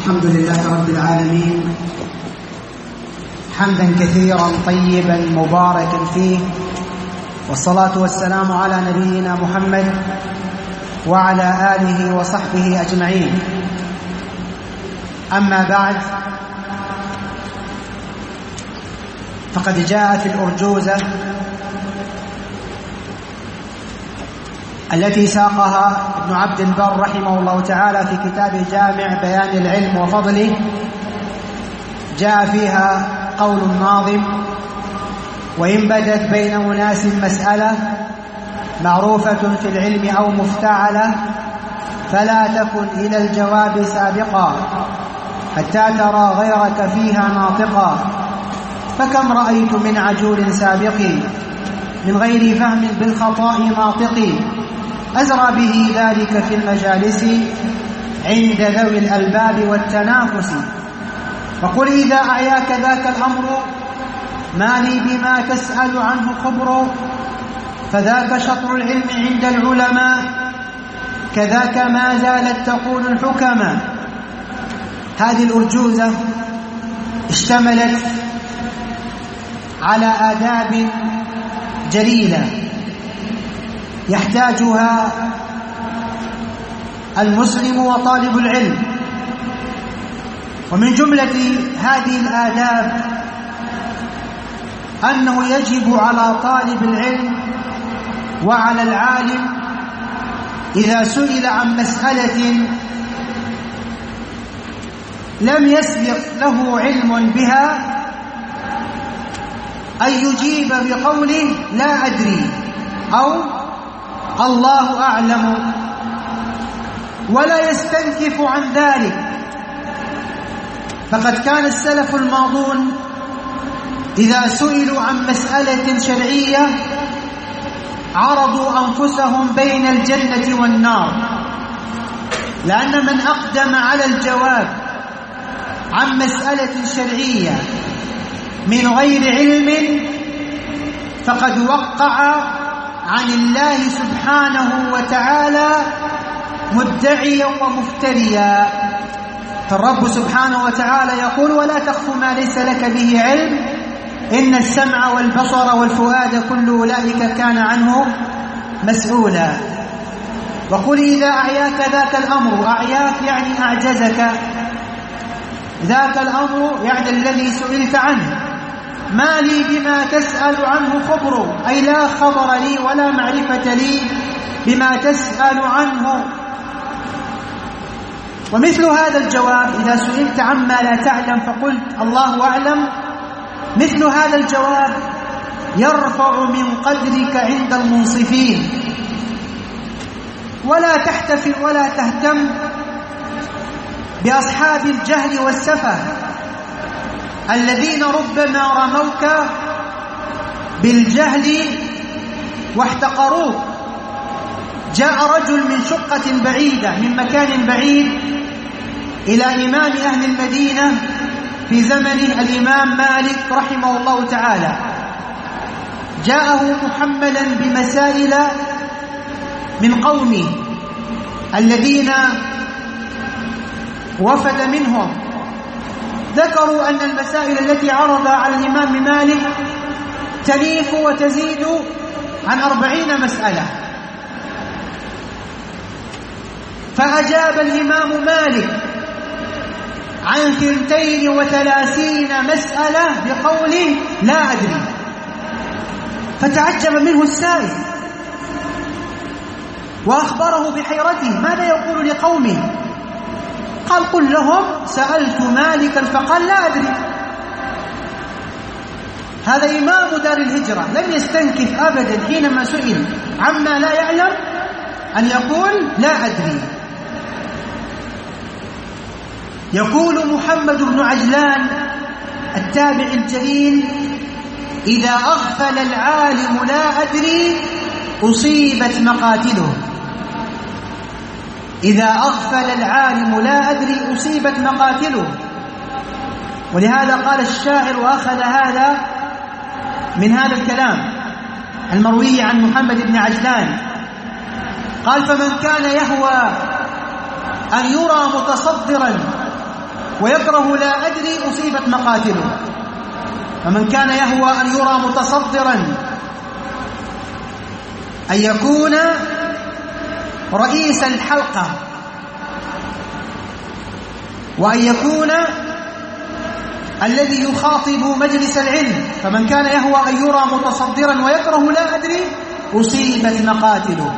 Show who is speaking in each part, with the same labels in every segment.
Speaker 1: الحمد لله رب العالمين حمدا كثيرا طيبا مباركا فيه، والصلاة والسلام على نبينا محمد وعلى آله وصحبه أجمعين. أما بعد، فقد جاءت الأرجوزة التي ساقها ابن عبد البر رحمه الله تعالى في كتابه جامع بيان العلم وفضله. جاء فيها قول الناظم: وإن بدت بين أناس مسألة معروفة في العلم أو مفتعلة فلا تكن إلى الجواب سابقا حتى ترى غيرك فيها ناطقا، فكم رأيت من عجول سابق من غير فهم بالخطاء ناطق، أزرى به ذلك في المجالس عند ذوي الألباب والتنافس. فقل إذا أعياك ذاك الأمر ما لي بما تسأل عنه خبر، فذاك شطر العلم عند العلماء كذاك ما زالت تقول الحكماء. هذه الأرجوزة اشتملت على آداب جليلة يحتاجها المسلم وطالب العلم، ومن جملة هذه الآداب أنه يجب على طالب العلم وعلى العالم إذا سئل عن مسألة لم يسبق له علم بها أن يجيب بقوله لا أدري أو الله أعلم، ولا يستنكف عن ذلك. فقد كان السلف الماضون إذا سئلوا عن مسألة شرعية عرضوا أنفسهم بين الجنة والنار، لأن من أقدم على الجواب عن مسألة شرعية من غير علم فقد وقع عن الله سبحانه وتعالى مدعيا ومفتريا. فالرب سبحانه وتعالى يقول: ولا تخف ما ليس لك به علم إن السمع والبصر والفؤاد كل أولئك كان عنه مسؤولا. وقل إذا أعياك ذاك الأمر، أعياك يعني أعجزك، ذاك الأمر يعني الذي سئلت عنه، ما لي بما تسأل عنه خبر، أي لا خبر لي ولا معرفة لي بما تسأل عنه. ومثل هذا الجواب إذا سئلت عما لا تعلم فقلت الله أعلم، مثل هذا الجواب يرفع من قدرك عند المنصفين، ولا تحتفل ولا تهتم بأصحاب الجهل والسفه الذين ربما رموك بالجهل واحتقروك. جاء رجل من شقة بعيدة من مكان بعيد إلى إمام أهل المدينة في زمن الإمام مالك رحمه الله تعالى، جاءه محملا بمسائل من قومه الذين وفد منهم، ذكروا أن المسائل التي عرضها على الإمام مالك تليف وتزيد عن 40 مسألة. فأجاب الإمام مالك عن 32 مسألة بقوله لا أدري. فتعجب منه السائل وأخبره بحيرته: ماذا يقول لقومه؟ قال: قل لهم سألت مالكا فقال لا أدري. هذا إمام دار الهجرة لم يستنكف أبدا حينما سئل عما لا يعلم أن يقول لا أدري. يقول محمد بن عجلان التابع الجليل: إذا أغفل العالم لا أدري أصيبت مقاتله. إذا أغفل العالم لا أدري أصيبت مقاتله. ولهذا قال الشاعر، وأخذ هذا من هذا الكلام المروي عن محمد بن عجلان، قال: فمن كان يهوى أن يرى متصدرا ويكره لا أدري أصيبت مقاتله. فمن كان يهوى أن يرى متصدرا، أن يكون رئيس الحلقة، وأن يكون الذي يخاطب مجلس العلم، فمن كان يهوى أن يرى متصدرا ويكره لا أدري أصيبت مقاتله.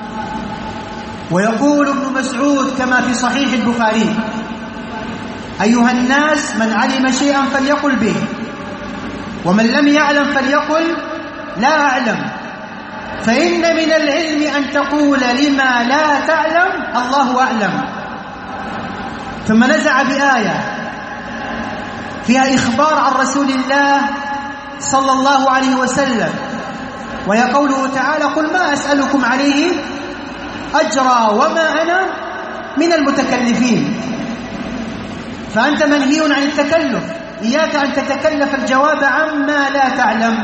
Speaker 1: ويقول ابن مسعود كما في صحيح البخاري: أيها الناس، من علم شيئا فليقل به، ومن لم يعلم فليقل لا أعلم، فإن من العلم أن تقول لما لا تعلم الله أعلم. ثم نزع بآية فيها إخبار عن رسول الله صلى الله عليه وسلم، وهي قوله تعالى: قل ما أسألكم عليه أجرا وما أنا من المتكلفين. فأنت منهي عن التكلف، إياك أن تتكلف الجواب عما لا تعلم.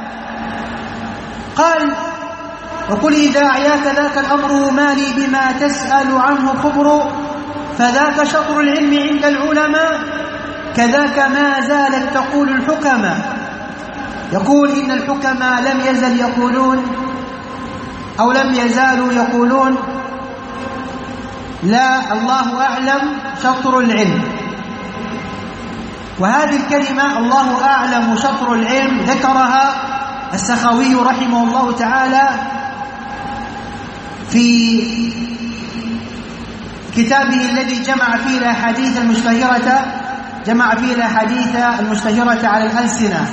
Speaker 1: قال: وقل إذا أعياك ذاك الأمر ما لي بما تسأل عنه خبر، فذاك شطر العلم عند العلماء، كذاك ما زالت تقول الحكماء. يقول إن الحكماء لم يزل يقولون أو لم يزالوا يقولون لا، الله أعلم شطر العلم. وهذه الكلمة الله أعلم شطر العلم ذكرها السخاوي رحمه الله تعالى في كتابه الذي جمع فيه الأحاديث المشتهرة على الألسنة.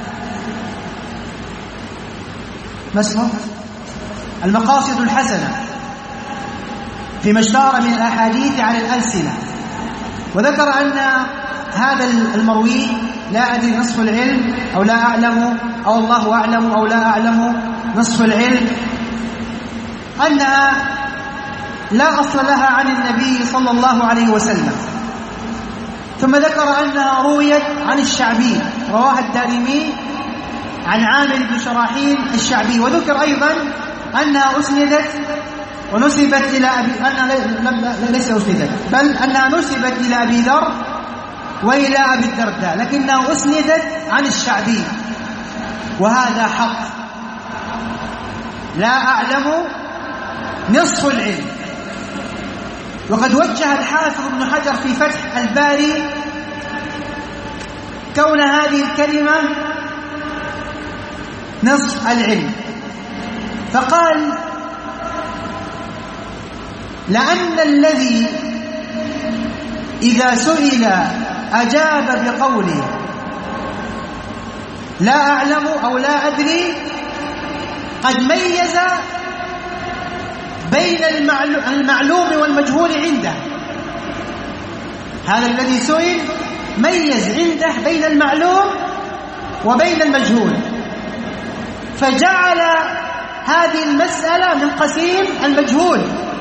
Speaker 1: ما اسمه؟ المقاصد الحسنة فيما اشتهر من الأحاديث على الألسنة. وذكر أن هذا المروي لا أدري نصف العلم، أو لا أعلم، أو الله أعلم، أو لا أعلم نصف العلم، أنها لا أصل لها عن النبي صلى الله عليه وسلم. ثم ذكر أنها رويت عن الشعبي، رواها الدارمي عن عامر بن شراحيل الشعبي. وذكر أيضا أنها أسندت ونسبت إلى ليس أسندت، بل أنها نسبت إلى أبي ذر وإلى أبي الدرداء، لكنها أسندت عن الشعبي، وهذا حق. لا أعلم نصف العلم. وقد وجه الحافظ ابن حجر في فتح الباري كون هذه الكلمة نصف العلم، فقال: لأن الذي إذا سئل أجاب بقوله لا أعلم أو لا أدري قد ميز بين المعلوم والمجهول عنده. هذا الذي سئل ميز عنده بين المعلوم وبين المجهول، فجعل هذه المسألة من قسيم المجهول.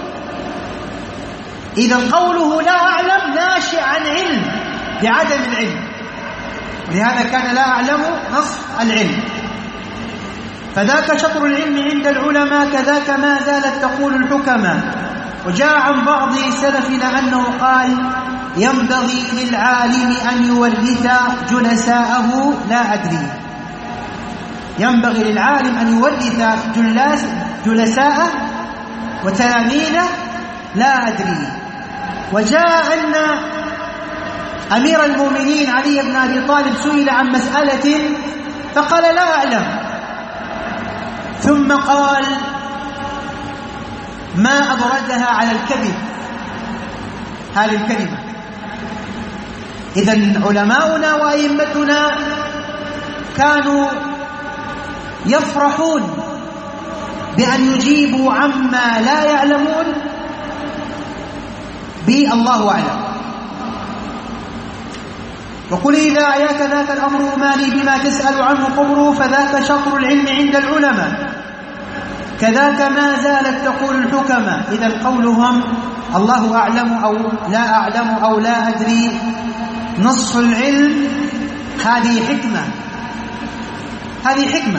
Speaker 1: إذا قوله لا أعلم ناشئ عن علم بعدم العلم، ولهذا كان لا أعلم نصف العلم. فذاك شطر العلم عند العلماء، كذاك ما زالت تقول الحكماء. وجاء عن بعض سلفنا أنه قال: ينبغي للعالم أن يورث جلساءه لا أدري. ينبغي للعالم أن يورث جلساءه وتلاميذه لا أدري. وجاء أن أمير المؤمنين علي بن أبي طالب سئل عن مسألة فقال لا أعلم، ثم قال: ما أبردها على الكذب هذه الكلمة. إذن علماؤنا وأئمتنا كانوا يفرحون بأن يجيبوا عما لا يعلمون بالله أعلم. وقل إذا أعياك ذاك الأمر ما لي بما تسأل عنه خبر، فذاك شطر العلم عند العلماء، كذاك ما زالت تقول الحكماء. إذا قولهم الله أعلم أو لا أعلم أو لا أدري نصف العلم، هذه حكمة، هذه حكمة.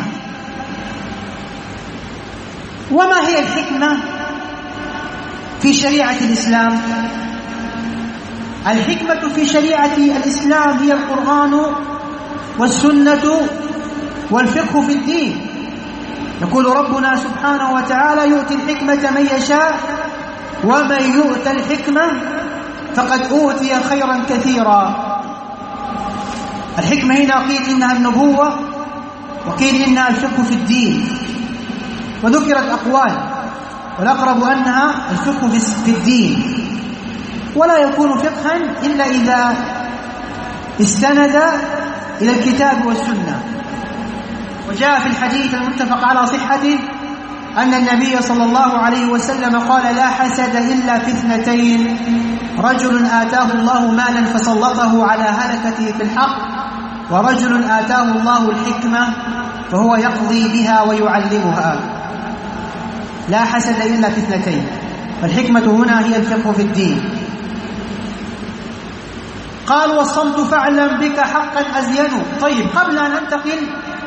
Speaker 1: وما هي الحكمة في شريعة الإسلام؟ الحكمة في شريعة الإسلام هي القرآن والسنة والفقه في الدين. يقول ربنا سبحانه وتعالى: يؤتي الحكمة من يشاء ومن يؤت الحكمة فقد أوتي خيرا كثيرا. الحكمة هنا قيل إنها النبوة، وقيل إنها الفقه في الدين، وذكرت أقوال، والأقرب أنها الفقه في الدين، ولا يكون فقها إلا إذا استند إلى الكتاب والسنة. وجاء في الحديث المتفق على صحته أن النبي صلى الله عليه وسلم قال: لا حسد إلا في اثنتين: رجل آتاه الله مالا فسلطه على هلكته في الحق، ورجل آتاه الله الحكمة فهو يقضي بها ويعلمها. لا حسد إلا في اثنتين، فالحكمة هنا هي الفقه في الدين. قال: والصمت فاعلم بك حقا أزين. طيب، قبل أن ننتقل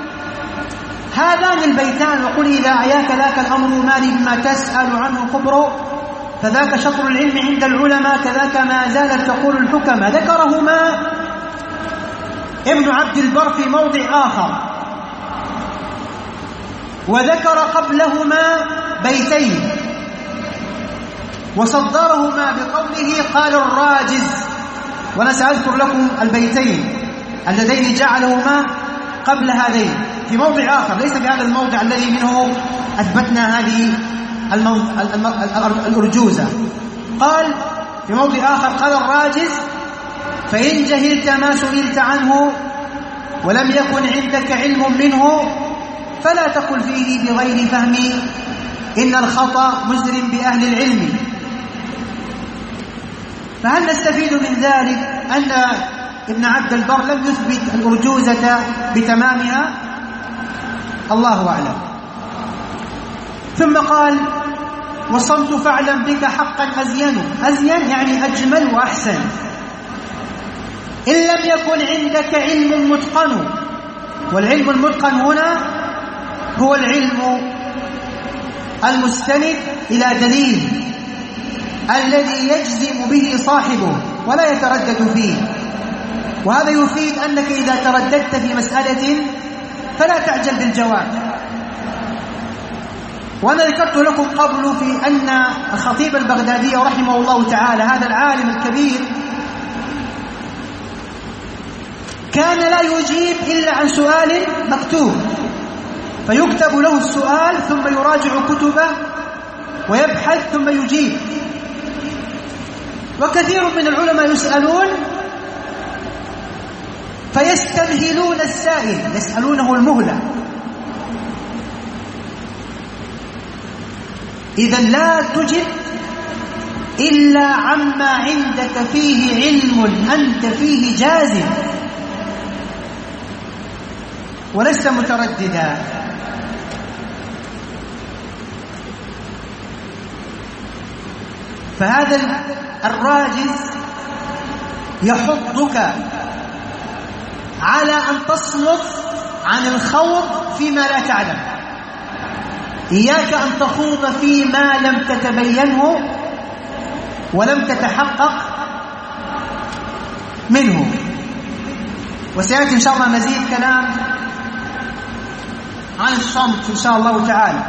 Speaker 1: هذان البيتان: وقل إذا أعياك ذاك الأمر ما لي بما تسأل عنه خبر، فذاك شطر العلم عند العلماء، كذاك ما زالت تقول الحكماء. ذكرهما ابن عبد البر في موضع آخر، وذكر قبلهما بيتين وصدرهما بقوله: قال الراجز. وأنا سأذكر لكم البيتين اللذين جعلهما قبل هذين في موضع آخر، ليس في هذا الموضع الذي منه أثبتنا هذه الأرجوزة. قال في موضع آخر: قال الراجز: فإن جهلت ما سئلت عنه ولم يكن عندك علم منه فلا تقل فيه بغير فهم، إن الخطأ مزر بأهل العلم. فهل نستفيد من ذلك أن ابن عبد البر لم يثبت الأرجوزة بتمامها؟ الله أعلم. ثم قال: والصمت فاعلم بك حقا أزين. أزين يعني أجمل وأحسن. إن لم يكن عندك علم متقن، والعلم المتقن هنا هو العلم المستند إلى دليل الذي يجزم به صاحبه ولا يتردد فيه. وهذا يفيد أنك إذا ترددت في مسألة فلا تعجل بالجواب. وأنا ذكرت لكم قبل في أن الخطيب البغدادي رحمه الله تعالى، هذا العالم الكبير، كان لا يجيب إلا عن سؤال مكتوب، فيكتب له السؤال ثم يراجع كتبه ويبحث ثم يجيب. وكثير من العلماء يسألون فيستمهلون السائل، يسألونه المهلة. إذا لا تجب إلا عما عندك فيه علم أنت فيه جازم ولست مترددا. فهذا الراجز يحضك على أن تصمت عن الخوض فيما لا تعلم. إياك أن تخوض فيما لم تتبينه ولم تتحقق منه. وسيأتي إن شاء الله مزيد كلام عن الصمت إن شاء الله تعالى،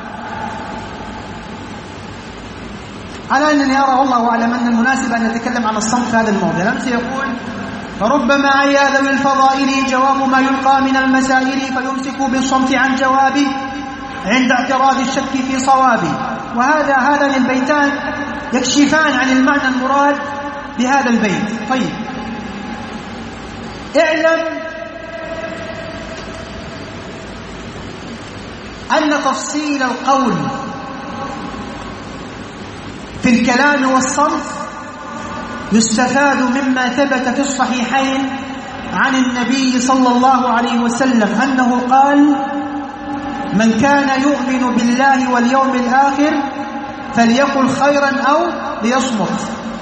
Speaker 1: على أنني أرى والله أعلم أن المناسب أن نتكلم عن الصمت في هذا الموضوع. لم سيقول: فربما عيا ذوي الفضائل جواب ما يلقى من المسائل فيمسكوا بالصمت عن جوابه عند اعتراض الشك في صوابه. هذان البيتان يكشفان عن المعنى المراد بهذا البيت. طيب، اعلم أن تفصيل القول في الكلام والصمت يستفاد مما ثبت في الصحيحين عن النبي صلى الله عليه وسلم أنه قال: من كان يؤمن بالله واليوم الآخر فليقل خيرا أو ليصمت.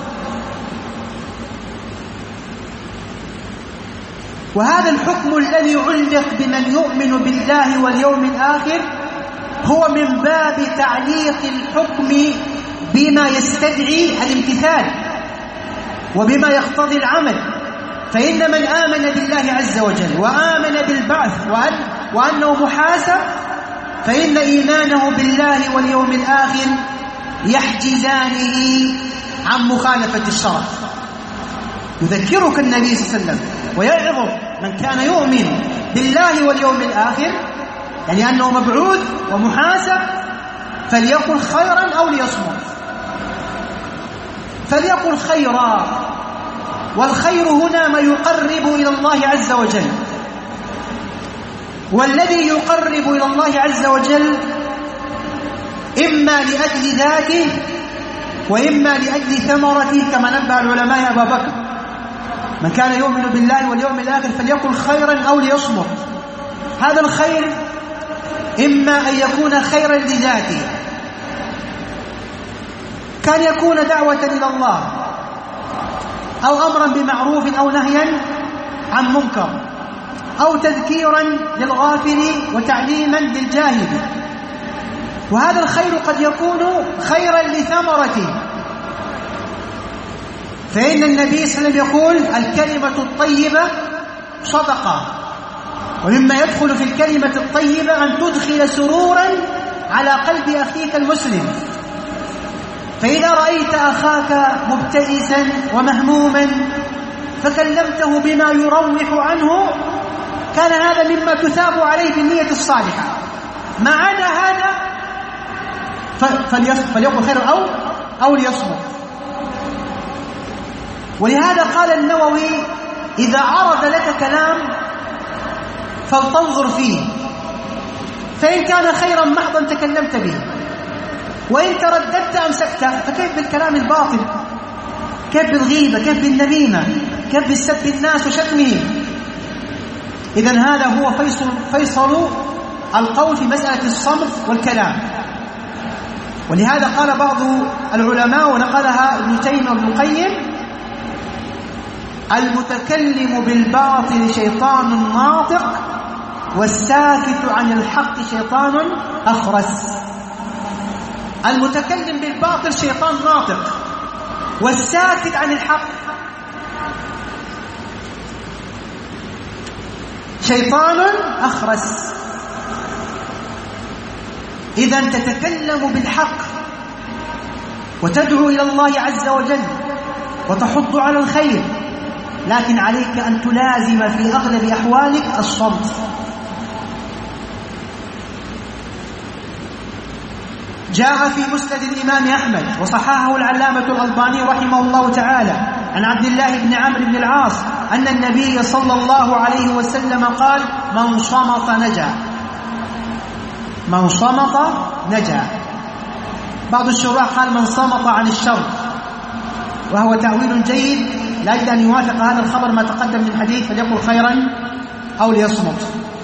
Speaker 1: وهذا الحكم الذي علق بمن يؤمن بالله واليوم الآخر هو من باب تعليق الحكم بما يستدعي الامتثال. وبما يقتضي العمل. فإن من آمن بالله عز وجل وآمن بالبعث وأنه محاسب، فإن إيمانه بالله واليوم الآخر يحجزانه عن مخالفة الشرع. يذكرك النبي صلى الله عليه وسلم ويعظ من كان يؤمن بالله واليوم الآخر، يعني أنه مبعوث ومحاسب، فليقل خيرا أو ليصمت. فليقل خيرا، والخير هنا ما يقرب إلى الله عز وجل، والذي يقرب إلى الله عز وجل إما لأجل ذاته وإما لأجل ثمرته، كما نبه العلماء يا أبا بكر: من كان يؤمن بالله واليوم الآخر فليقل خيرا أو ليصمت. هذا الخير إما أن يكون خيرا لذاته، كان يكون دعوة إلى الله أو أمرا بمعروف أو نهيا عن منكر أو تذكيرا للغافل وتعليما للجاهل. وهذا الخير قد يكون خيرا لثمرته، فإن النبي صلى الله عليه وسلم يقول: الكلمة الطيبة صدقة. ومما يدخل في الكلمة الطيبة أن تدخل سرورا على قلب أخيك المسلم. فإذا رأيت أخاك مبتئسا ومهموما فكلمته بما يروح عنه، كان هذا مما تثاب عليه بالنية الصالحة. ما عدا هذا فليقل خير أو ليصمت. ولهذا قال النووي: إذا عرض لك كلام فلتنظر فيه، فإن كان خيرا محضا تكلمت به، وإن ترددت أمسكت. فكيف بالكلام الباطل؟ كيف بالغيبة؟ كيف بالنميمة؟ كيف بالسب الناس وشتمهم؟ إذن هذا هو فيصل القول في مسألة الصمت والكلام. ولهذا قال بعض العلماء ونقلها ابن تيمية وابن القيم: المتكلم بالباطل شيطان ناطق، والساكت عن الحق شيطان أخرس. المتكلم بالباطل شيطان ناطق، والساكت عن الحق شيطان أخرس. إذن تتكلم بالحق وتدعو إلى الله عز وجل وتحض على الخير، لكن عليك أن تلازم في أغلب أحوالك الصمت. جاء في مسند الإمام أحمد وصححه العلامة الألباني رحمه الله تعالى عن عبد الله بن عمرو بن العاص أن النبي صلى الله عليه وسلم قال: من صمت نجا. من صمت نجا. بعض الشراح قال: من صمت عن الشر، وهو تأويل جيد لأجل أن يوافق هذا الخبر ما تقدم من حديث: فليقل خيرا أو ليصمت.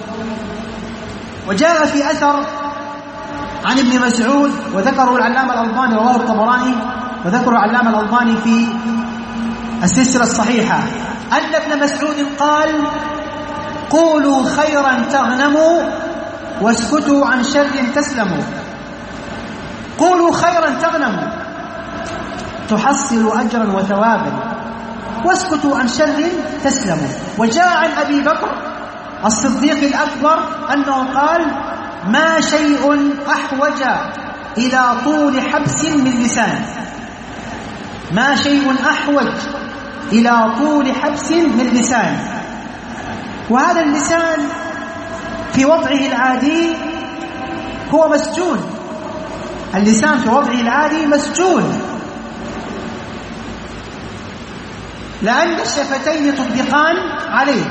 Speaker 1: وجاء في أثر عن ابن مسعود وذكره العلامة الألباني، رواه الطبراني وذكره العلامة الألباني في السلسلة الصحيحة، أن ابن مسعود قال: قولوا خيرا تغنموا واسكتوا عن شر تسلموا. قولوا خيرا تغنموا، تحصلوا أجرا وثوابا، واسكتوا عن شر تسلموا. وجاء عن أبي بكر الصديق الأكبر أنه قال: ما شيء أحوج إلى طول حبس من لسان. ما شيء أحوج إلى طول حبس من لسان. وهذا اللسان في وضعه العادي هو مسجون. اللسان في وضعه العادي مسجون، لأن الشفتين تطبقان عليه.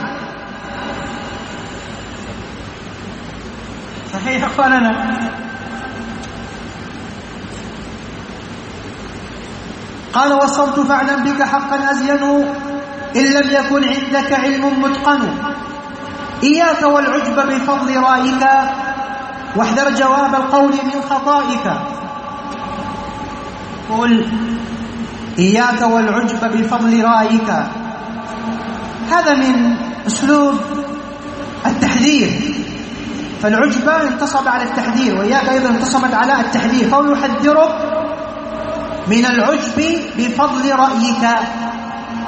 Speaker 1: صحيح أخواننا؟ قال: والصمت فاعلم بك حقا أزين إن لم يكن عندك علم متقن. إياك والعجب بفضل رأيك، واحذر جواب القول من خطائك. قل: إياك والعجب بفضل رأيك. هذا من أسلوب التحذير، فالعجب انتصب على التحذير، وإياك أيضا انتصبت على التحذير، فهو يحذرك من العجب بفضل رأيك.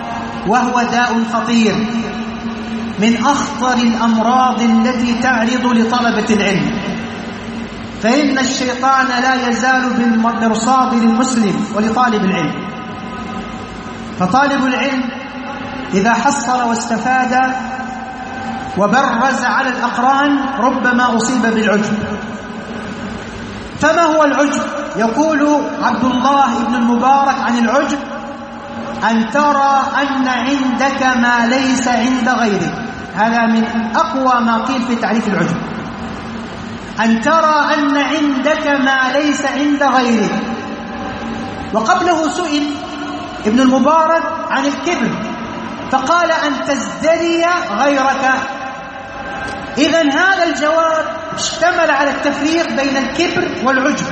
Speaker 1: وهو داء خطير من أخطر الأمراض التي تعرض لطلبة العلم، فإن الشيطان لا يزال بالمرصاد للمسلم ولطالب العلم. فطالب العلم إذا حصل واستفاد وبرز على الأقران ربما أصيب بالعجب. فما هو العجب؟ يقول عبد الله بن المبارك عن العجب: أن ترى أن عندك ما ليس عند غيرك. هذا من أقوى ما قيل في تعريف العجب، أن ترى أن عندك ما ليس عند غيرك. وقبله سئل ابن المبارك عن الكبر فقال: أن تزدري غيرك. إذن هذا الجواب اشتمل على التفريق بين الكبر والعجب.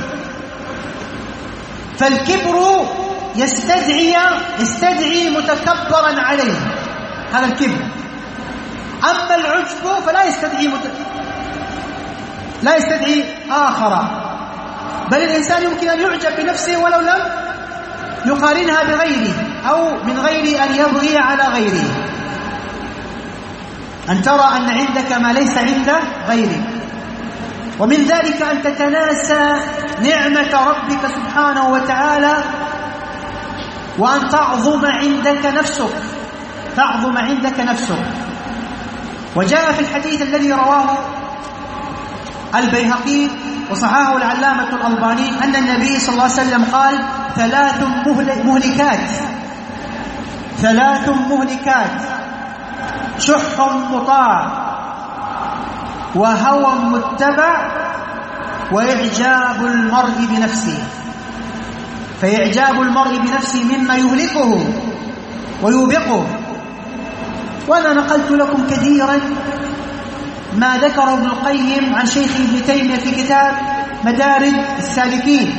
Speaker 1: فالكبر يستدعي متكبرا عليه، هذا الكبر. أما العجب فلا يستدعي آخر، بل الإنسان يمكن أن يعجب بنفسه ولو لم يقارنها بغيره أو من غير أن يبغي على غيره. أن ترى أن عندك ما ليس عند غيرك، ومن ذلك أن تتناسى نعمة ربك سبحانه وتعالى، وأن تعظم عندك نفسك. وجاء في الحديث الذي رواه البيهقي وصححه العلامة الألباني أن النبي صلى الله عليه وسلم قال: ثلاث مهلكات شح مطاع وهوى متبع وإعجاب المرء بنفسه. فإعجاب المرء بنفسه مما يهلكه ويوبقه. وأنا نقلت لكم كثيرا ما ذكر ابن القيم عن شيخ ابن تيمية في كتاب مدارج السالكين،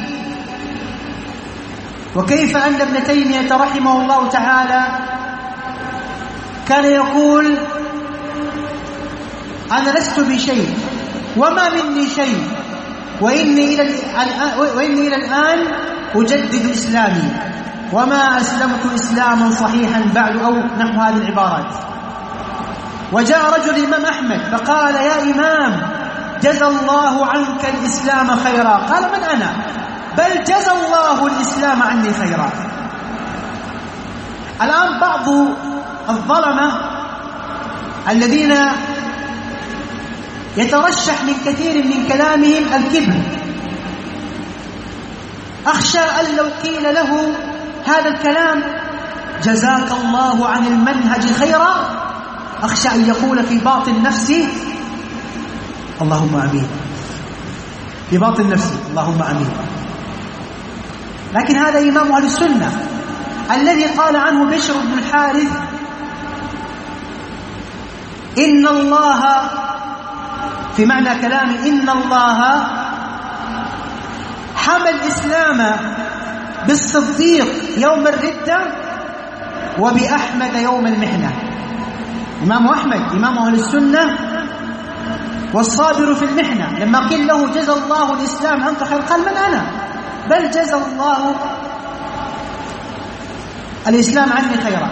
Speaker 1: وكيف أن ابن تيمية رحمه الله تعالى كان يقول: أنا لست بشيء وما مني شيء وإني إلى الآن أجدد إسلامي وما أسلمت إسلاما صحيحا بعد، أو نحو هذه العبارات. وجاء رجل الإمام أحمد فقال: يا إمام، جزى الله عنك الإسلام خيرا. قال: من أنا؟ بل جزى الله الإسلام عني خيرا. الآن بعض الظلمة الذين يترشح من كثير من كلامهم الكبر، أخشى أن لو قيل له هذا الكلام جزاك الله عن المنهج خيرا، أخشى أن يقول في باطن نفسي اللهم أمين، في باطن نفسي اللهم أمين. لكن هذا إمام أهل السنة الذي قال عنه بشر بن الحارث: إن الله، في معنى كلامه، إن الله حمى الإسلام بالصديق يوم الردة وبأحمد يوم المحنة. إمام أحمد إمام أهل السنة والصابر في المحنة، لما قيل له جزى الله الإسلام عنك خير قال: من أنا؟ بل جزى الله الإسلام عني خيرا.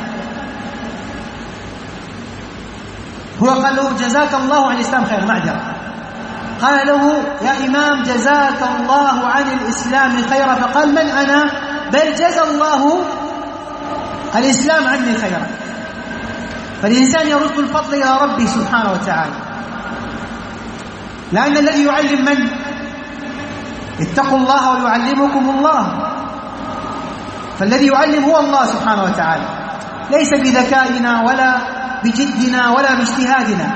Speaker 1: هو قال له جزاك الله عن الإسلام خيرا، معذرة. قال له: يا إمام، جزاك الله عن الإسلام خيرا. فقال: من أنا؟ بل جزى الله الإسلام عني خيرا. فالإنسان يرد الفضل إلى ربه سبحانه وتعالى، لأن الذي يعلم من؟ اتقوا الله ويعلمكم الله. فالذي يعلم هو الله سبحانه وتعالى، ليس بذكائنا ولا بجدنا ولا باجتهادنا.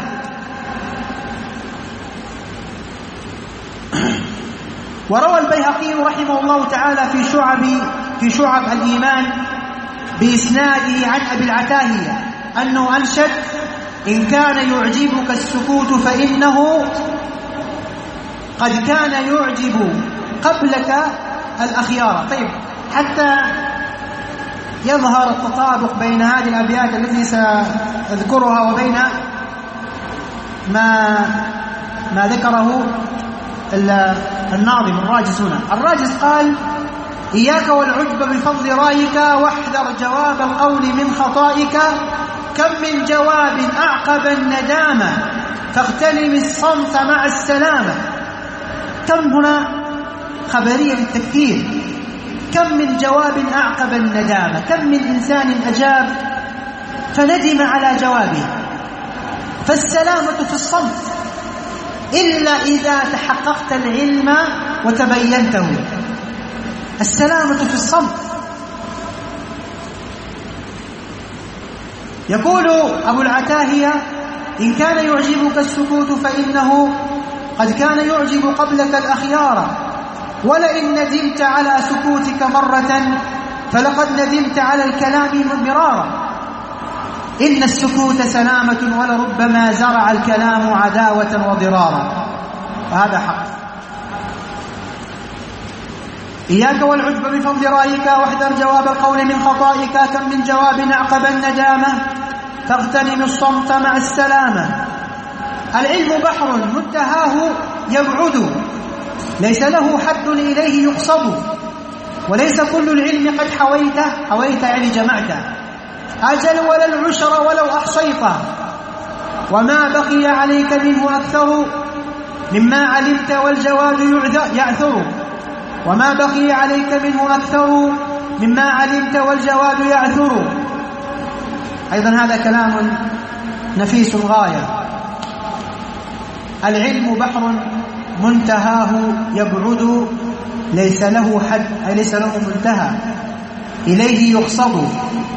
Speaker 1: وروى البيهقي رحمه الله تعالى في شعب الإيمان بإسناده عن أبي العتاهية أنه أنشد: إن كان يعجبك السكوت فإنه قد كان يعجب قبلك الأخيار. طيب، حتى يظهر التطابق بين هذه الأبيات التي سأذكرها وبين ما ذكره الناظم الراجز هنا. الراجز قال: إياك والعجب بفضل رأيك، واحذر جواب القول من خطائك. كم من جواب أعقب الندامة، فاغتنم الصمت مع السلامة. كم هنا خبرية للتكثير. كم من جواب أعقب الندامة، كم من إنسان أجاب فندم على جوابه. فالسلامة في الصمت إلا إذا تحققت العلم وتبينته. السلامة في الصمت. يقول أبو العتاهية: إن كان يعجبك السكوت فإنه قد كان يعجب قبلك الأخيار، ولئن ندمت على سكوتك مرة فلقد ندمت على الكلام مرارا. إن السكوت سلامة ولربما زرع الكلام عداوة وضرارا. وهذا حق. إياك والعجب بفضل رأيك، واحذر جواب القول من خطائك. كم من جواب أعقب الندامة، فاغتنم الصمت مع السلامة. العلم بحر منتهاه يبعد، ليس له حد إليه يقصد، وليس كل العلم قد حويته يعني جمعته. أجل ولا العشر ولو أحصيته، وما بقي عليك منه أكثر مما علمت والجواب يعثر. وما بقي عليك منه أكثر مما علمت والجواب يعثر. أيضا هذا كلام نفيس الغاية. العلم بحر منتهاه يبعد، ليس له حد أي ليس له منتهى إليه يقصد.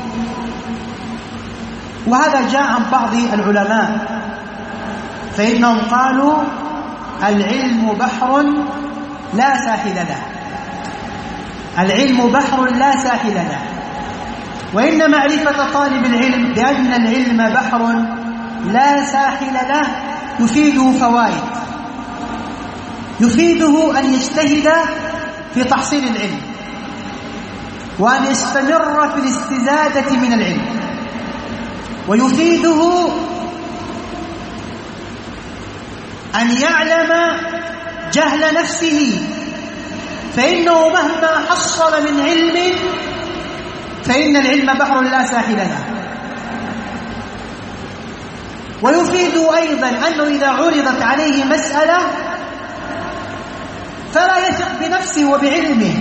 Speaker 1: وهذا جاء عن بعض العلماء، فإنهم قالوا: العلم بحر لا ساحل له. العلم بحر لا ساحل له. وإن معرفة طالب العلم بأن العلم بحر لا ساحل له يفيده فوائد. يفيده أن يجتهد في تحصيل العلم، وأن يستمر في الاستزادة من العلم. ويفيده أن يعلم جهل نفسه، فإنه مهما حصل من علم فإن العلم بحر لا ساحل له. ويفيد أيضا أنه إذا عرضت عليه مسألة فلا يثق بنفسه وبعلمه،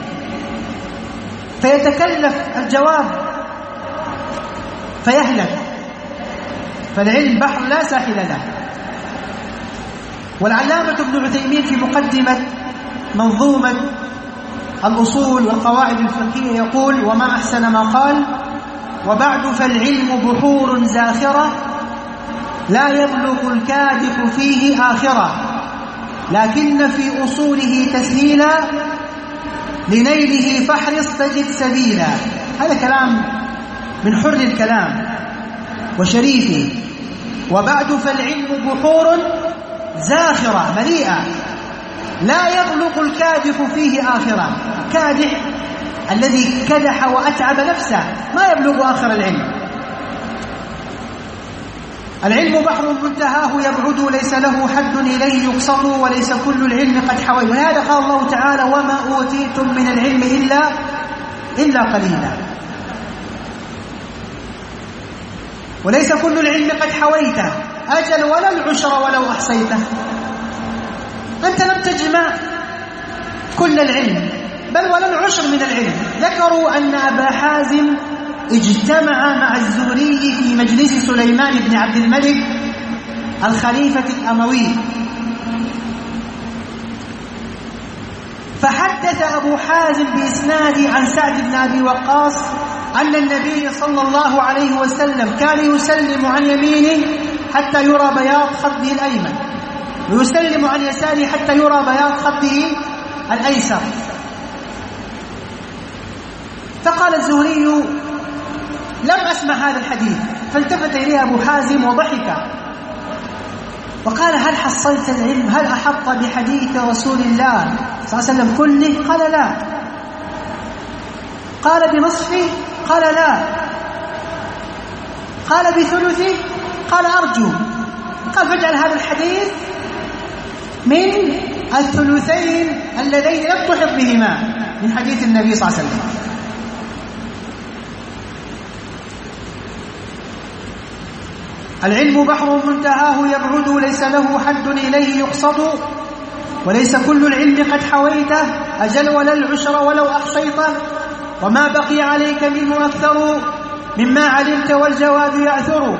Speaker 1: فيتكلف الجواب فيهلك. فالعلم بحر لا ساحل له. والعلامة ابن عثيمين في مقدمة منظومة الأصول والقواعد الفقهية يقول: وما أحسن ما قال: وبعد فالعلم بحور زاخرة لا يبلغ الكادح فيه آخرة، لكن في أصوله تسهيلا لنيله فاحرص تجد سبيلا. هذا كلام من حر الكلام وشريفه. وبعد فالعلم بحور زاخرة مليئة لا يبلغ الكادح فيه آخرة. كادح الذي كدح وأتعب نفسه ما يبلغ آخر العلم. العلم بحر منتهاه يبعد، ليس له حد إليه يقصد، وليس كل العلم قد حوي. ولهذا قال الله تعالى: وما أوتيتم من العلم إلا قليلا. وليس كل العلم قد حويته، أجل ولا العشر ولو أحصيته. أنت لم تجمع كل العلم، بل ولا العشر من العلم. ذكروا أن أبا حازم اجتمع مع الزهري في مجلس سليمان بن عبد الملك الخليفة الأموي، فحدث أبو حازم بإسناده عن سعد بن أبي وقاص أن النبي صلى الله عليه وسلم كان يسلم عن يمينه حتى يرى بياض خده الأيمن، ويسلم عن يساره حتى يرى بياض خده الأيسر. فقال الزهري: لم أسمع هذا الحديث. فالتفت إليه أبو حازم وضحك وقال: هل حصلت العلم؟ هل أحط بحديث رسول الله صلى الله عليه وسلم كله؟ قال: لا. قال: بنصفه؟ قال: لا. قال: بثلثه؟ قال: أرجو. قال: فاجعل هذا الحديث من الثلثين اللذين لم تحط بهما، من حديث النبي صلى الله عليه وسلم. العلم بحر منتهاه يبعد ليس له حد إليه يقصد وليس كل العلم قد حويته أجل ولا العشر ولو أحصيته وما بقي عليك منه أكثر مما علمت والجواد يأثر.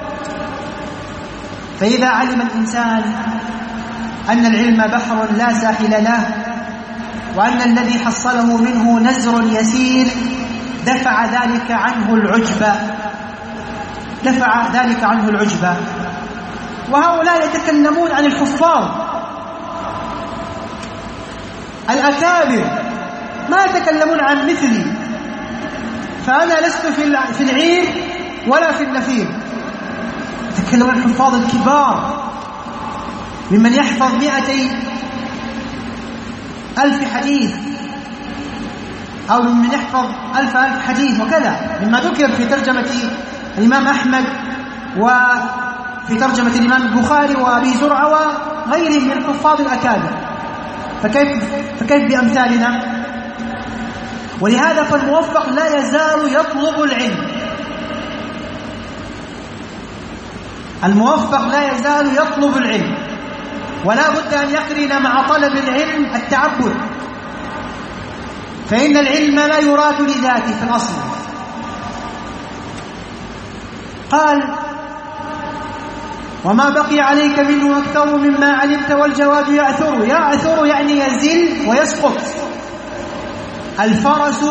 Speaker 1: فإذا علم الإنسان أن العلم بحر لا ساحل له وأن الذي حصله منه نزر يسير دفع ذلك عنه العجب. وهؤلاء يتكلمون عن الحفاظ الأكابر، ما يتكلمون عن مثلي، فأنا لست في العير ولا في النفير. يتكلمون عن الحفاظ الكبار ممن يحفظ 200,000 حديث أو ممن يحفظ 1000 حديث وكذا، مما ذكر في ترجمة الإمام أحمد وفي ترجمة الإمام البخاري وأبي زرعة وغيرهم من الحفاظ الأكابر، فكيف بأمثالنا؟ ولهذا فالموفق لا يزال يطلب العلم، الموفق لا يزال يطلب العلم، ولا بد أن يقرن مع طلب العلم التعبد، فإن العلم لا يراد لذاته في الأصل. قال وما بقي عليك منه أكثر مما علمت والجواد يأثر. يأثر يعني يزل ويسقط. الفرس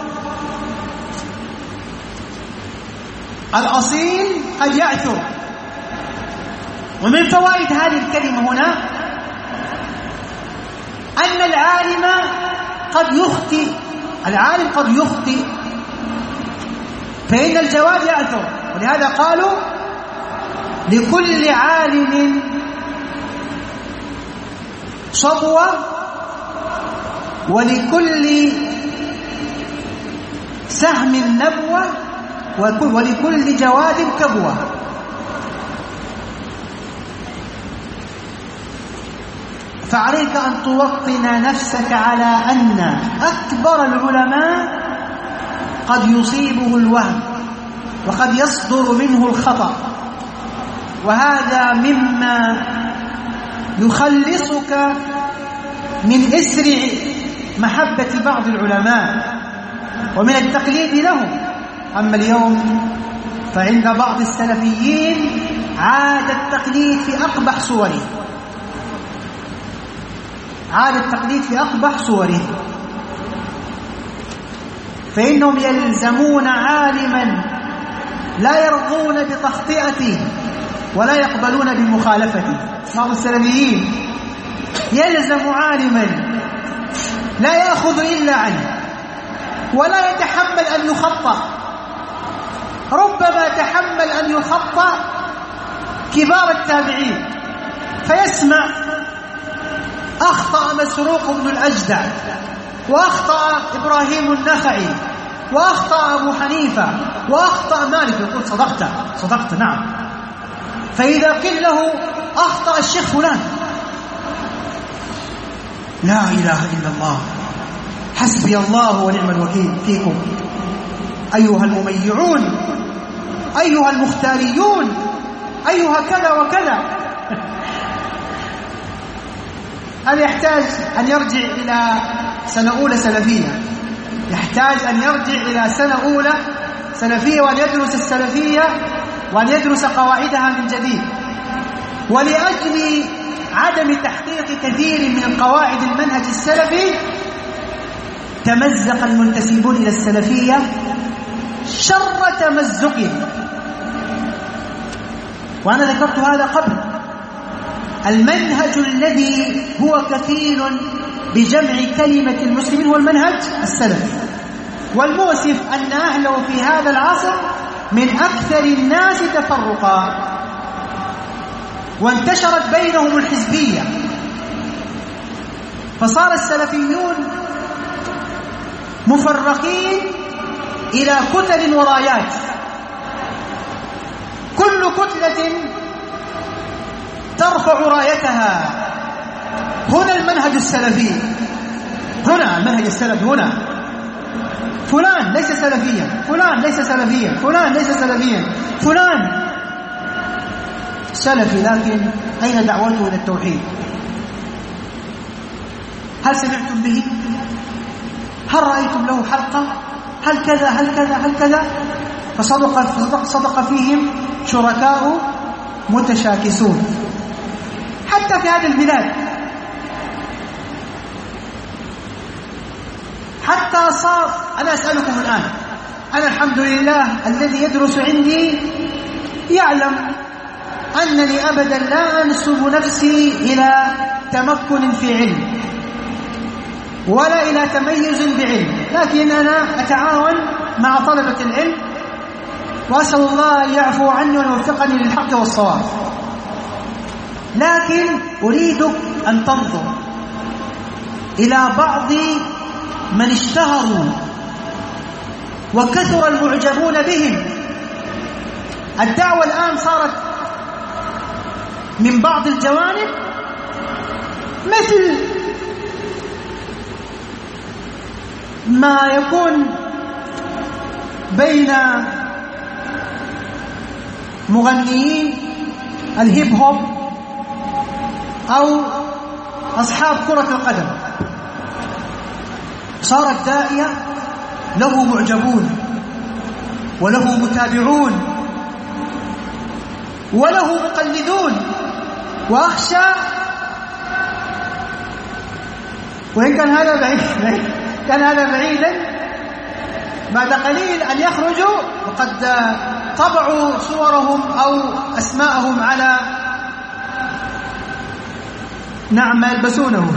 Speaker 1: الأصيل قد يأثر. ومن فوائد هذه الكلمة هنا أن العالم قد يخطئ، فإن الجواد يأثر. ولهذا قالوا لكل عالم صبوة ولكل سهم نبوة ولكل جواد كبوة. فعليك أن توطن نفسك على أن أكبر العلماء قد يصيبه الوهم وقد يصدر منه الخطأ، وهذا مما يخلصك من إسر محبة بعض العلماء ومن التقليد لهم. أما اليوم فعند بعض السلفيين عاد التقليد في أقبح صوره، فإنهم يلزمون عالما لا يرضون بتخطئته ولا يقبلون بمخالفته. بعض السلفيين يلزم عالما لا يأخذ إلا عنه ولا يتحمل أن يخطأ، ربما تحمل أن يخطأ كبار التابعين، فيسمع أخطأ مسروق بن الأجدع وأخطأ إبراهيم النخعي وأخطأ أبو حنيفة وأخطأ مالك، يقول صدقت نعم. فإذا قيل له أخطأ الشيخ فلان، لا إله إلا الله، حسبي الله ونعم الوكيل فيكم أيها المميعون، أيها المختاريون، أيها كذا وكذا. هذا يحتاج أن يرجع إلى سنة أولى سلفية، يحتاج أن يرجع إلى سنة أولى سلفية وأن يدرس السلفية وأن يدرس قواعدها من جديد. ولأجل عدم تحقيق كثير من قواعد المنهج السلفي تمزق المنتسبون إلى السلفية شر تمزقهم، وأنا ذكرت هذا قبل. المنهج الذي هو كفيل بجمع كلمة المسلمين هو المنهج السلفي، والمؤسف أن أهله في هذا العصر من أكثر الناس تفرقا، وانتشرت بينهم الحزبية، فصار السلفيون مفرقين إلى كتل ورايات، كل كتلة ترفع رايتها. هنا المنهج السلفي، هنا منهج السلف هنا، فلان ليس سلفيا، فلان ليس سلفيا، فلان ليس سلفيا، فلان سلفي لكن أين دعوته إلى التوحيد؟ هل سمعتم به؟ هل رأيتم له حلقة؟ هل كذا هل كذا هل كذا؟ فصدق فيهم شركاء متشاكسون. حتى في هذه البلاد، حتى صار، أنا أسألكم الآن، أنا الحمد لله الذي يدرس عندي يعلم أنني أبدا لا أنسب نفسي إلى تمكن في علم ولا إلى تميز بعلم، لكن أنا أتعاون مع طلبة العلم وأسأل الله أن يعفو عني ويوفقني للحق والصواب. لكن أريدك أن تنظر إلى بعض من اشتهروا وكثر المعجبون بهم. الدعوة الآن صارت من بعض الجوانب مثل ما يكون بين مغنيين الهيب هوب أو أصحاب كرة القدم. صار الداعية له معجبون وله متابعون وله مقلدون، وأخشى وإن كان هذا بعيدا بعد قليل أن يخرجوا وقد طبعوا صورهم أو أسماءهم على نعم يلبسونه.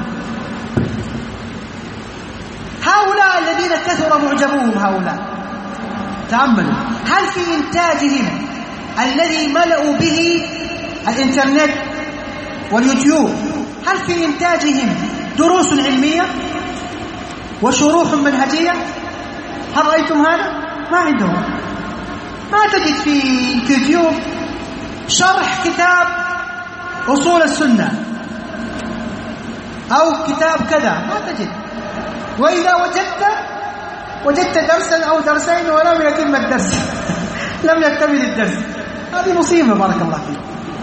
Speaker 1: هؤلاء الذين كثر معجبوهم هؤلاء، تأملوا، هل في إنتاجهم الذي ملأوا به الإنترنت واليوتيوب، هل في إنتاجهم دروس علمية وشروح منهجية؟ هل رأيتم هذا؟ ما عندهم. ما تجد في يوتيوب شرح كتاب أصول السنة أو كتاب كذا، ما تجد. وإذا وجدت درسا أو درسين ولم يتم الدرس لم يكتمل الدرس. هذه مصيبة بارك الله فيك،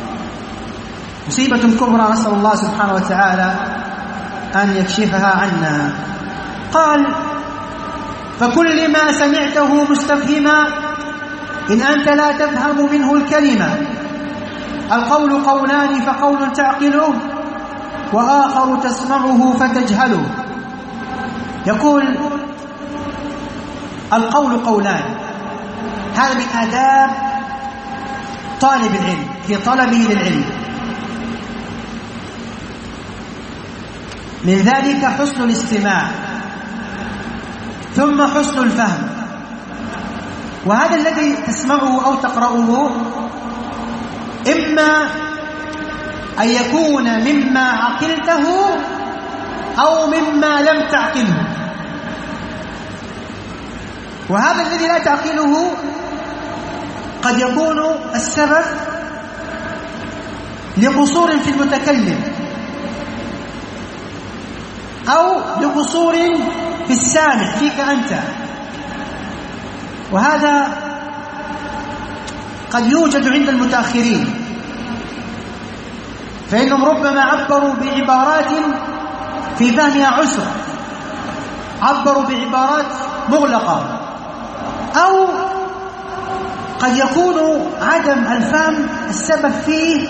Speaker 1: مصيبة كبرى، نسأل الله سبحانه وتعالى أن يكشفها عنا. قال: فكل ما سمعته مستفهما إن أنت لا تفهم منه الكلمة. القول قولان، فقول تعقله وآخر تسمعه فتجهله. يقول: القول قولان، هذا من آداب طالب العلم في طلبه للعلم. من ذلك حسن الاستماع ثم حسن الفهم. وهذا الذي تسمعه أو تقرأه إما أن يكون مما عقلته أو مما لم تعقله. وهذا الذي لا تعقله قد يكون السبب لقصور في المتكلم أو لقصور في السامع فيك أنت. وهذا قد يوجد عند المتأخرين، فإنهم ربما عبروا بعبارات في فهمها عسر، عبروا بعبارات مغلقة، أو قد يكون عدم الفهم السبب فيه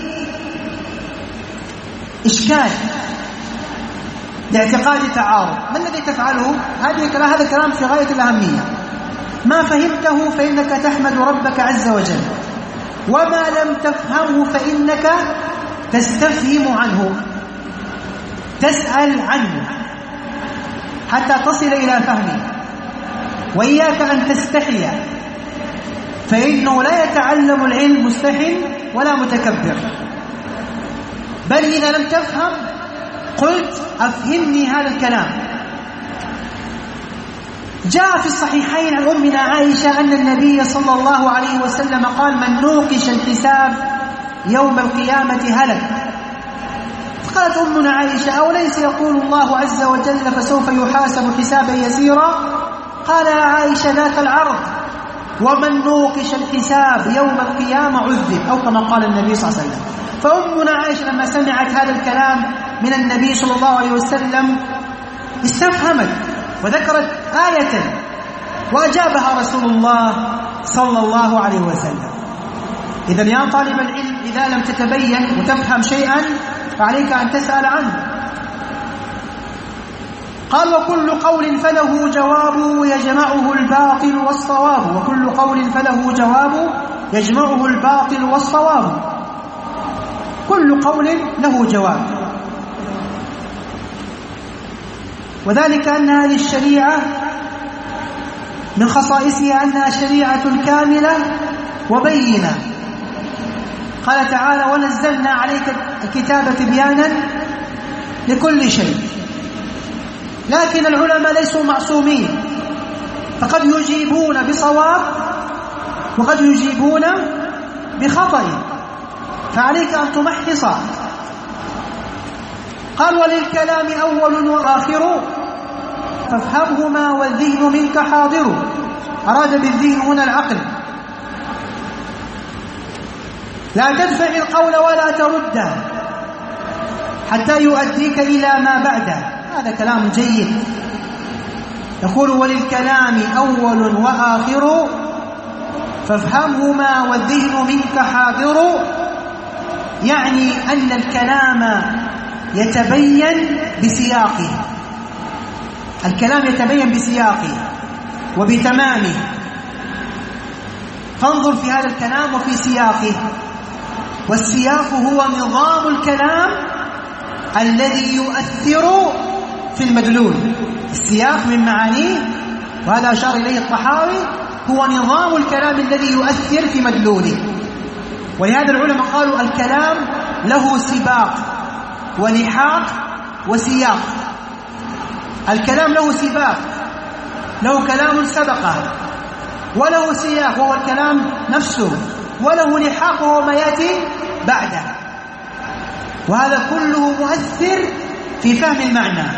Speaker 1: إشكال لاعتقاد تعارض. ما الذي تفعله؟ هذا كلام في غاية الأهمية. ما فهمته فإنك تحمد ربك عز وجل، وما لم تفهمه فإنك تستفهم عنه، تسأل عنه حتى تصل إلى فهمه. وإياك أن تستحي، فإنه لا يتعلم العلم مستحي ولا متكبر، بل إذا لم تفهم قلت أفهمني هذا الكلام. جاء في الصحيحين عن أمنا عائشة أن النبي صلى الله عليه وسلم قال: من نوقش الحساب يوم القيامة هلك. قالت أمنا عائشة: أوليس يقول الله عز وجل فسوف يحاسب حسابا يسيرا؟ قال يا عائشة: ذاك العرض، ومن نوقش الحساب يوم القيامة عذب، أو كما قال النبي صلى الله عليه وسلم. فأمنا عائشة لما سمعت هذا الكلام من النبي صلى الله عليه وسلم استفهمت وذكرت آية وأجابها رسول الله صلى الله عليه وسلم. إذن يا طالب العلم، إذا لم تتبين وتفهم شيئا فعليك أن تسأل عنه. قال: وكل قول فله جواب يجمعه الباطل والصواب. وكل قول فله جواب يجمعه الباطل والصواب. كل قول له جواب، وذلك أن هذه الشريعة من خصائصها أنها شريعة كاملة وبينة. قال تعالى: ونزلنا عليك الكتاب تبيانا لكل شيء. لكن العلماء ليسوا معصومين، فقد يجيبون بصواب وقد يجيبون بخطأ، فعليك أن تمحص. قال: وللكلام أول وآخر فافهمهما والذهن منك حاضر. أراد بالذهن هنا العقل. لا تدفع القول ولا ترده حتى يؤديك إلى ما بعده. هذا كلام جيد. يقول: وللكلام أول وآخر فافهمهما والذهن منك حاضر، يعني أن الكلام يتبين بسياقه. الكلام يتبين بسياقه وبتمامه. فانظر في هذا الكلام وفي سياقه. والسياق هو نظام الكلام الذي يؤثر في المدلول. السياق من معانيه، وهذا أشار إليه الطحاوي، هو نظام الكلام الذي يؤثر في مدلوله. ولهذا العلماء قالوا: الكلام له سباق ولحاق وسياق. الكلام له سباق، له كلام سبقه، وله سياق وهو الكلام نفسه، وله لحاق وهو ما يأتي بعده. وهذا كله مؤثر في فهم المعنى.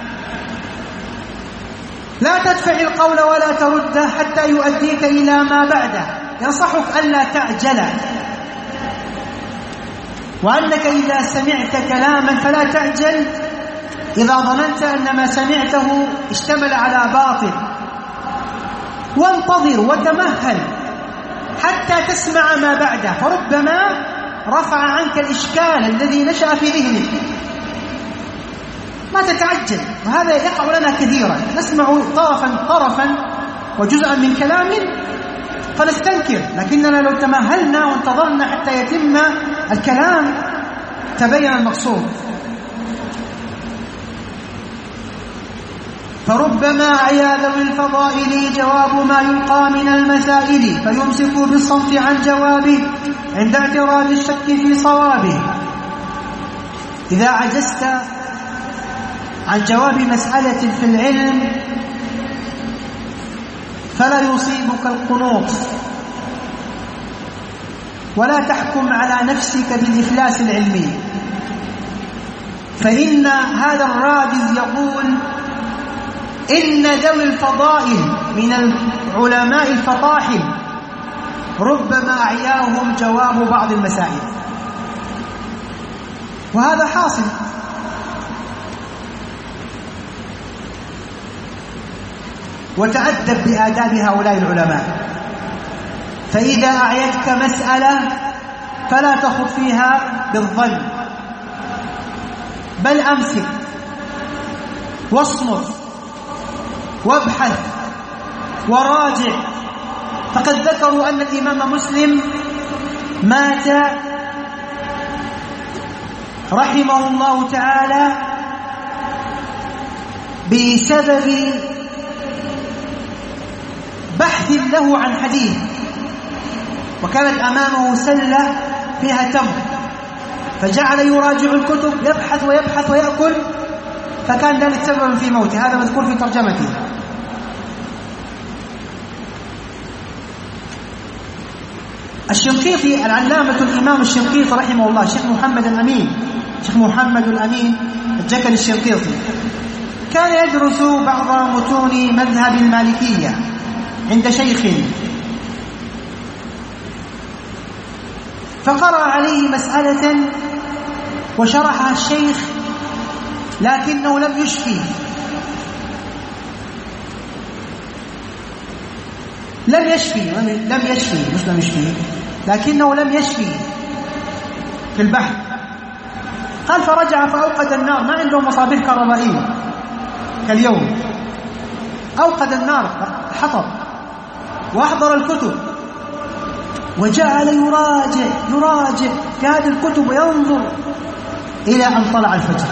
Speaker 1: لا تدفع القول ولا ترده حتى يؤديك إلى ما بعده. ينصحك ألا تعجل، وأنك إذا سمعت كلاما فلا تعجل إذا ظننت أن ما سمعته اشتمل على باطل. وانتظر وتمهل حتى تسمع ما بعده، فربما رفع عنك الإشكال الذي نشأ في ذهنك. ما تتعجل، وهذا يقع لنا كثيرا. نسمع طرفا وجزءا من كلام فنستنكر، لكننا لو تمهلنا وانتظرنا حتى يتم الكلام تبين المقصود. فربما أعيا ذوي الفضائل جواب ما يلقى من المسائل، فيمسك بالصمت عن جوابه عند اعتراض الشك في صوابه. إذا عجزت عن جواب مسألة في العلم فلا يصيبك القنوط، ولا تحكم على نفسك بالإفلاس العلمي، فإن هذا الرادز يقول: إن ذوي الفضائل من العلماء الفطاحل ربما أعياهم جواب بعض المسائل. وهذا حاصل. وتأدب بآداب هؤلاء العلماء، فإذا أعيتك مسألة فلا تخض فيها بالظن، بل أمسك واصمت وابحث وراجع. فقد ذكروا أن الإمام مسلم مات رحمه الله تعالى بسبب بحث له عن حديث، وكانت أمامه سلة فيها تمر، فجعل يراجع الكتب، يبحث ويبحث ويأكل، فكان ذلك سببا في موته. هذا مذكور في ترجمته. الشنقيطي العلامة الإمام الشنقيطي رحمه الله، شيخ محمد الأمين الجكل الشنقيطي، كان يدرس بعض متون مذهب المالكية عند شيخ، فقرأ عليه مسألة وشرحها الشيخ لكنه لم يشفي، لكنه لم يشفي في البحث. قال فرجع فأوقد النار، ما عندهم مصابيح كهربائية كاليوم، أوقد النار حطب وأحضر الكتب وجعل يراجع في هذه الكتب وينظر إلى أن طلع الفجر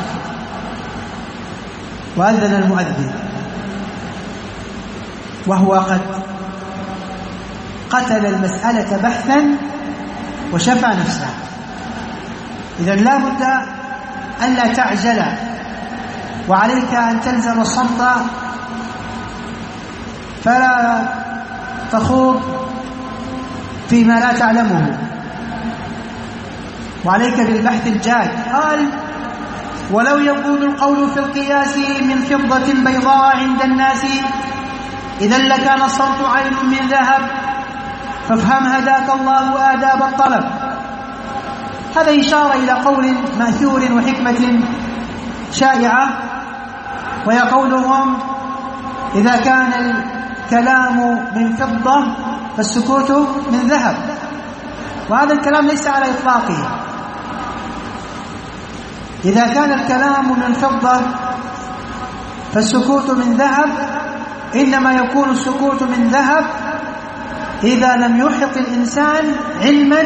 Speaker 1: وأذن المؤذن وهو قد قتل المسألة بحثا وشفى نفسه. إذن لا بد أن لا تعجل، وعليك أن تلزم الصمت فلا تخوض فيما لا تعلمه، وعليك بالبحث الجاد. قال ولو يكون القول في القياس من فضة بيضاء عند الناس إذا لكان الصمت عين من ذهب فافهم هداك الله آداب الطلب. هذا إشارة إلى قول مأثور وحكمة شائعة، وهي قولهم إذا كان الكلام من فضة فالسكوت من ذهب، وهذا الكلام ليس على إطلاقه. إذا كان الكلام من فضة فالسكوت من ذهب، إنما يكون السكوت من ذهب إذا لم يحط الإنسان علما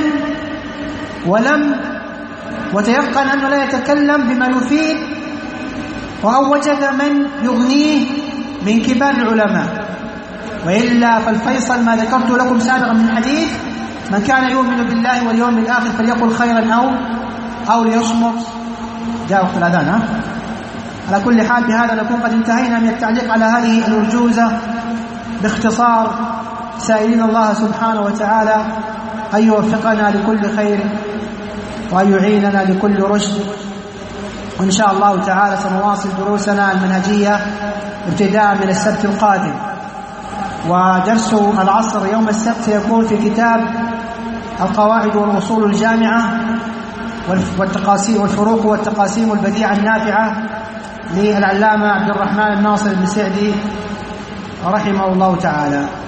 Speaker 1: وتيقن أنه لا يتكلم بما يفيد، أو وجد من يغنيه من كبار العلماء. وإلا فالفيصل ما ذكرت لكم سابقا من الحديث: من كان يؤمن بالله واليوم الآخر فليقل خيرا أو ليصمت. جاء وقت الأذان. على كل حال بهذا نكون قد انتهينا من التعليق على هذه الأرجوزة باختصار، سائلين الله سبحانه وتعالى أن يوفقنا لكل خير وأن يعيننا لكل رشد. وإن شاء الله تعالى سنواصل دروسنا المنهجية ابتداء من السبت القادم، ودرس العصر يوم السبت سيكون في كتاب القواعد والأصول الجامعة والتقاسيم والفروق والتقاسيم البديعة النافعة للعلامة عبد الرحمن الناصر بن سعدي رحمه الله تعالى.